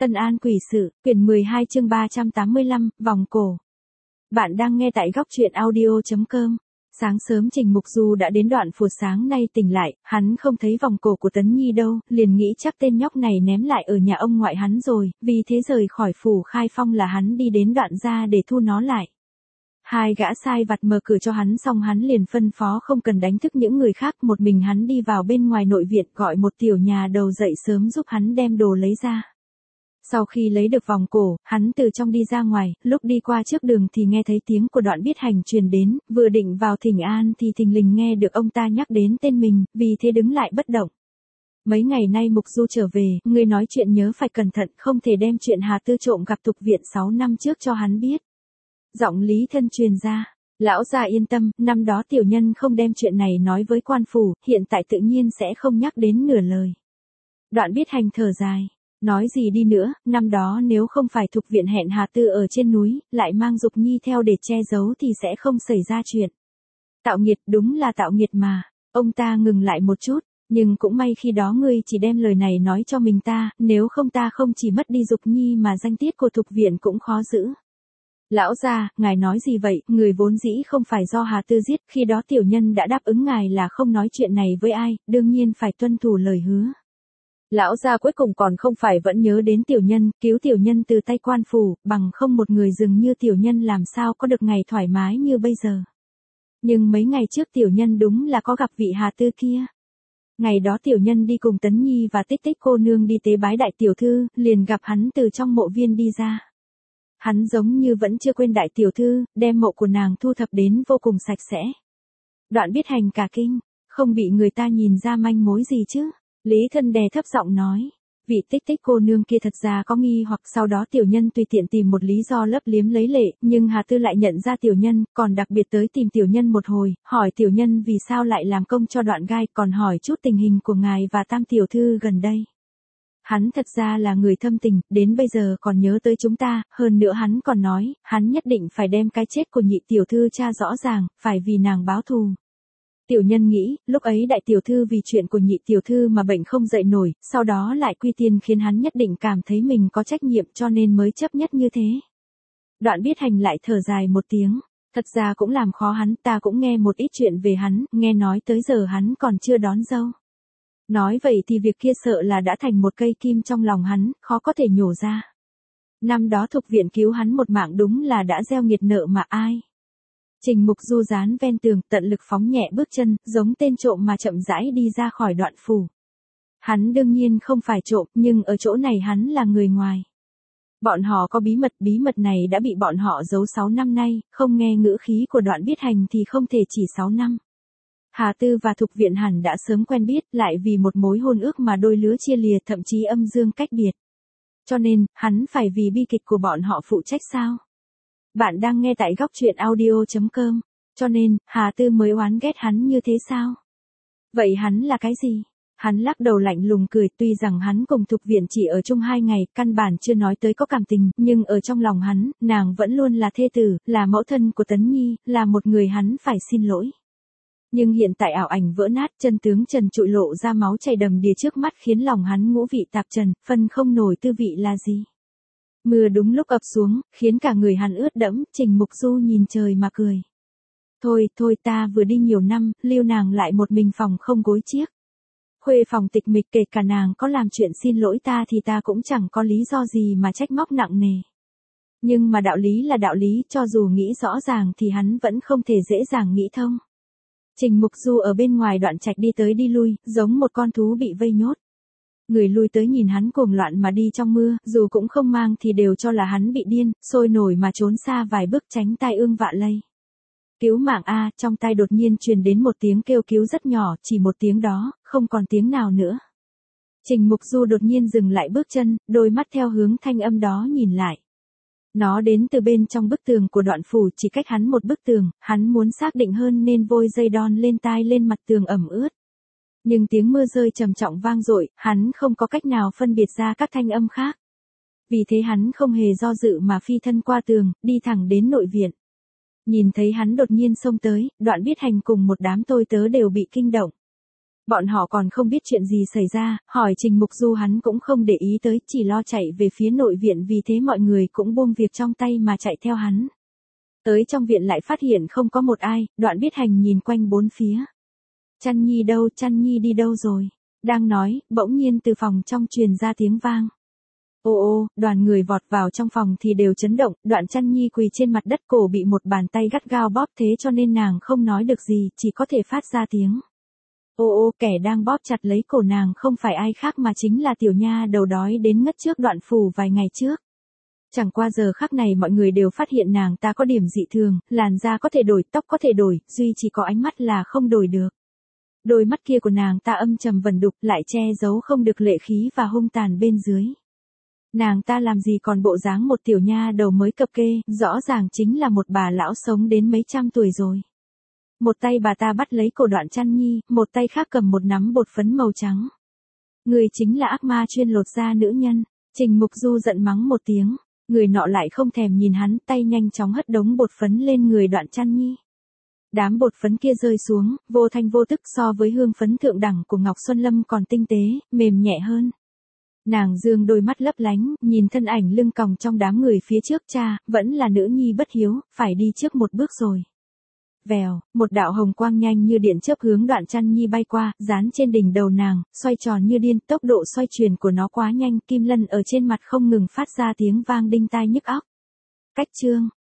Tân An Quỷ Sự, quyển 12 chương 385, vòng cổ. Bạn đang nghe tại góc truyện audio.com. Sáng sớm Trình Mục Du đã đến đoạn phùa sáng nay tỉnh lại, hắn không thấy vòng cổ của Tấn Nhi đâu, liền nghĩ chắc tên nhóc này ném lại ở nhà ông ngoại hắn rồi, vì thế rời khỏi phủ Khai Phong là hắn đi đến đoạn ra để thu nó lại. Hai gã sai vặt mở cửa cho hắn xong hắn liền phân phó không cần đánh thức những người khác, một mình hắn đi vào bên ngoài nội viện gọi một tiểu nhà đầu dậy sớm giúp hắn đem đồ lấy ra. Sau khi lấy được vòng cổ, hắn từ trong đi ra ngoài, lúc đi qua trước đường thì nghe thấy tiếng của Đoạn Biết Hành truyền đến, vừa định vào thỉnh an thì thình lình nghe được ông ta nhắc đến tên mình, vì thế đứng lại bất động. Mấy ngày nay Mục Du trở về, người nói chuyện nhớ phải cẩn thận, không thể đem chuyện Hà Tư trộm gặp tục viện 6 năm trước cho hắn biết. Giọng Lý Thân truyền ra, lão gia yên tâm, năm đó tiểu nhân không đem chuyện này nói với quan phủ, hiện tại tự nhiên sẽ không nhắc đến nửa lời. Đoạn Biết Hành thở dài. Nói gì đi nữa, năm đó nếu không phải Thục viện hẹn Hà Tư ở trên núi, lại mang Dục Nhi theo để che giấu thì sẽ không xảy ra chuyện. Tạo nghiệt, đúng là tạo nghiệt mà. Ông ta ngừng lại một chút, nhưng cũng may khi đó ngươi chỉ đem lời này nói cho mình ta, nếu không ta không chỉ mất đi Dục Nhi mà danh tiết của Thục viện cũng khó giữ. Lão gia, ngài nói gì vậy, người vốn dĩ không phải do Hà Tư giết, khi đó tiểu nhân đã đáp ứng ngài là không nói chuyện này với ai, đương nhiên phải tuân thủ lời hứa. Lão gia cuối cùng còn không phải vẫn nhớ đến tiểu nhân, cứu tiểu nhân từ tay quan phủ, bằng không một người dường như tiểu nhân làm sao có được ngày thoải mái như bây giờ. Nhưng mấy ngày trước tiểu nhân đúng là có gặp vị Hà Tư kia. Ngày đó tiểu nhân đi cùng Tấn Nhi và Tích Tích cô nương đi tế bái đại tiểu thư, liền gặp hắn từ trong mộ viên đi ra. Hắn giống như vẫn chưa quên đại tiểu thư, đem mộ của nàng thu thập đến vô cùng sạch sẽ. Đoạn Biết Hành cả kinh, không bị người ta nhìn ra manh mối gì chứ. Lý Thân đè thấp giọng nói, vị Tích Tích cô nương kia thật ra có nghi hoặc sau đó tiểu nhân tùy tiện tìm một lý do lấp liếm lấy lệ, nhưng Hà Tư lại nhận ra tiểu nhân, còn đặc biệt tới tìm tiểu nhân một hồi, hỏi tiểu nhân vì sao lại làm công cho Đoạn Gai, còn hỏi chút tình hình của ngài và Tam tiểu thư gần đây. Hắn thật ra là người thâm tình, đến bây giờ còn nhớ tới chúng ta, hơn nữa hắn còn nói, hắn nhất định phải đem cái chết của nhị tiểu thư tra rõ ràng, phải vì nàng báo thù. Tiểu nhân nghĩ, lúc ấy đại tiểu thư vì chuyện của nhị tiểu thư mà bệnh không dậy nổi, sau đó lại quy tiên khiến hắn nhất định cảm thấy mình có trách nhiệm cho nên mới chấp nhất như thế. Đoạn Biết Hành lại thở dài một tiếng, thật ra cũng làm khó hắn, ta cũng nghe một ít chuyện về hắn, nghe nói tới giờ hắn còn chưa đón dâu. Nói vậy thì việc kia sợ là đã thành một cây kim trong lòng hắn, khó có thể nhổ ra. Năm đó Thục viện cứu hắn một mạng đúng là đã gieo nghiệt nợ mà ai. Trình Mục Du dán ven tường, tận lực phóng nhẹ bước chân, giống tên trộm mà chậm rãi đi ra khỏi đoạn phủ. Hắn đương nhiên không phải trộm, nhưng ở chỗ này hắn là người ngoài. Bọn họ có bí mật này đã bị bọn họ giấu 6 năm nay, không nghe ngữ khí của Đoạn Biết Hành thì không thể chỉ 6 năm. Hà Tư và Thục viện hẳn đã sớm quen biết, lại vì một mối hôn ước mà đôi lứa chia lìa, thậm chí âm dương cách biệt. Cho nên, hắn phải vì bi kịch của bọn họ phụ trách sao? Bạn đang nghe tại góc truyện audio.com, cho nên, Hà Tư mới oán ghét hắn như thế sao? Vậy hắn là cái gì? Hắn lắc đầu lạnh lùng cười, tuy rằng hắn cùng Thục viện chỉ ở chung 2 ngày, căn bản chưa nói tới có cảm tình, nhưng ở trong lòng hắn, nàng vẫn luôn là thê tử, là mẫu thân của Tấn Nhi, là một người hắn phải xin lỗi. Nhưng hiện tại ảo ảnh vỡ nát, chân tướng trần trụi lộ ra máu chảy đầm đìa trước mắt khiến lòng hắn ngũ vị tạp trần, phân không nổi tư vị là gì. Mưa đúng lúc ập xuống, khiến cả người hắn ướt đẫm, Trình Mục Du nhìn trời mà cười. Thôi ta vừa đi nhiều năm, lưu nàng lại một mình phòng không gối chiếc. Khuê phòng tịch mịch, kể cả nàng có làm chuyện xin lỗi ta thì ta cũng chẳng có lý do gì mà trách móc nặng nề. Nhưng mà đạo lý là đạo lý, cho dù nghĩ rõ ràng thì hắn vẫn không thể dễ dàng nghĩ thông. Trình Mục Du ở bên ngoài đoạn trạch đi tới đi lui, giống một con thú bị vây nhốt. Người lui tới nhìn hắn cuồng loạn mà đi trong mưa, dù cũng không mang thì đều cho là hắn bị điên, sôi nổi mà trốn xa vài bước tránh tai ương vạ lây. Cứu mạng a, trong tai đột nhiên truyền đến một tiếng kêu cứu rất nhỏ, chỉ một tiếng đó, không còn tiếng nào nữa. Trình Mục Du đột nhiên dừng lại bước chân, đôi mắt theo hướng thanh âm đó nhìn lại. Nó đến từ bên trong bức tường của đoạn phủ, chỉ cách hắn một bức tường, hắn muốn xác định hơn nên vôi dây đon lên tai lên mặt tường ẩm ướt. Nhưng tiếng mưa rơi trầm trọng vang dội, hắn không có cách nào phân biệt ra các thanh âm khác. Vì thế hắn không hề do dự mà phi thân qua tường, đi thẳng đến nội viện. Nhìn thấy hắn đột nhiên xông tới, Đoạn Biết Hành cùng một đám tôi tớ đều bị kinh động. Bọn họ còn không biết chuyện gì xảy ra, hỏi Trình Mục Du hắn cũng không để ý tới, chỉ lo chạy về phía nội viện, vì thế mọi người cũng buông việc trong tay mà chạy theo hắn. Tới trong viện lại phát hiện không có một ai, Đoạn Biết Hành nhìn quanh bốn phía. Chăn Nhi đâu, Chăn Nhi đi đâu rồi? Đang nói, bỗng nhiên từ phòng trong truyền ra tiếng vang. Ô ô, đoàn người vọt vào trong phòng thì đều chấn động, Đoạn Chăn Nhi quỳ trên mặt đất, cổ bị một bàn tay gắt gao bóp, thế cho nên nàng không nói được gì, chỉ có thể phát ra tiếng. Ô ô, kẻ đang bóp chặt lấy cổ nàng không phải ai khác mà chính là tiểu nha đầu đói đến ngất trước Đoạn Phủ vài ngày trước. Chẳng qua giờ khắc này mọi người đều phát hiện nàng ta có điểm dị thường, làn da có thể đổi, tóc có thể đổi, duy chỉ có ánh mắt là không đổi được. Đôi mắt kia của nàng ta âm trầm vẩn đục, lại che giấu không được lệ khí và hung tàn bên dưới. Nàng ta làm gì còn bộ dáng một tiểu nha đầu mới cập kê, rõ ràng chính là một bà lão sống đến mấy trăm tuổi rồi. Một tay bà ta bắt lấy cổ Đoạn Chăn Nhi, một tay khác cầm một nắm bột phấn màu trắng. Người chính là ác ma chuyên lột da nữ nhân. Trình Mục Du giận mắng một tiếng, người nọ lại không thèm nhìn hắn, tay nhanh chóng hất đống bột phấn lên người Đoạn Chăn Nhi. Đám bột phấn kia rơi xuống, vô thanh vô tức, so với hương phấn thượng đẳng của Ngọc Xuân Lâm còn tinh tế, mềm nhẹ hơn. Nàng dương đôi mắt lấp lánh, nhìn thân ảnh lưng còng trong đám người phía trước, cha, vẫn là nữ nhi bất hiếu, phải đi trước một bước rồi. Vèo, một đạo hồng quang nhanh như điện chớp hướng Đoạn Chăn Nhi bay qua, dán trên đỉnh đầu nàng, xoay tròn như điên, tốc độ xoay chuyển của nó quá nhanh, kim lân ở trên mặt không ngừng phát ra tiếng vang đinh tai nhức óc. Cách chương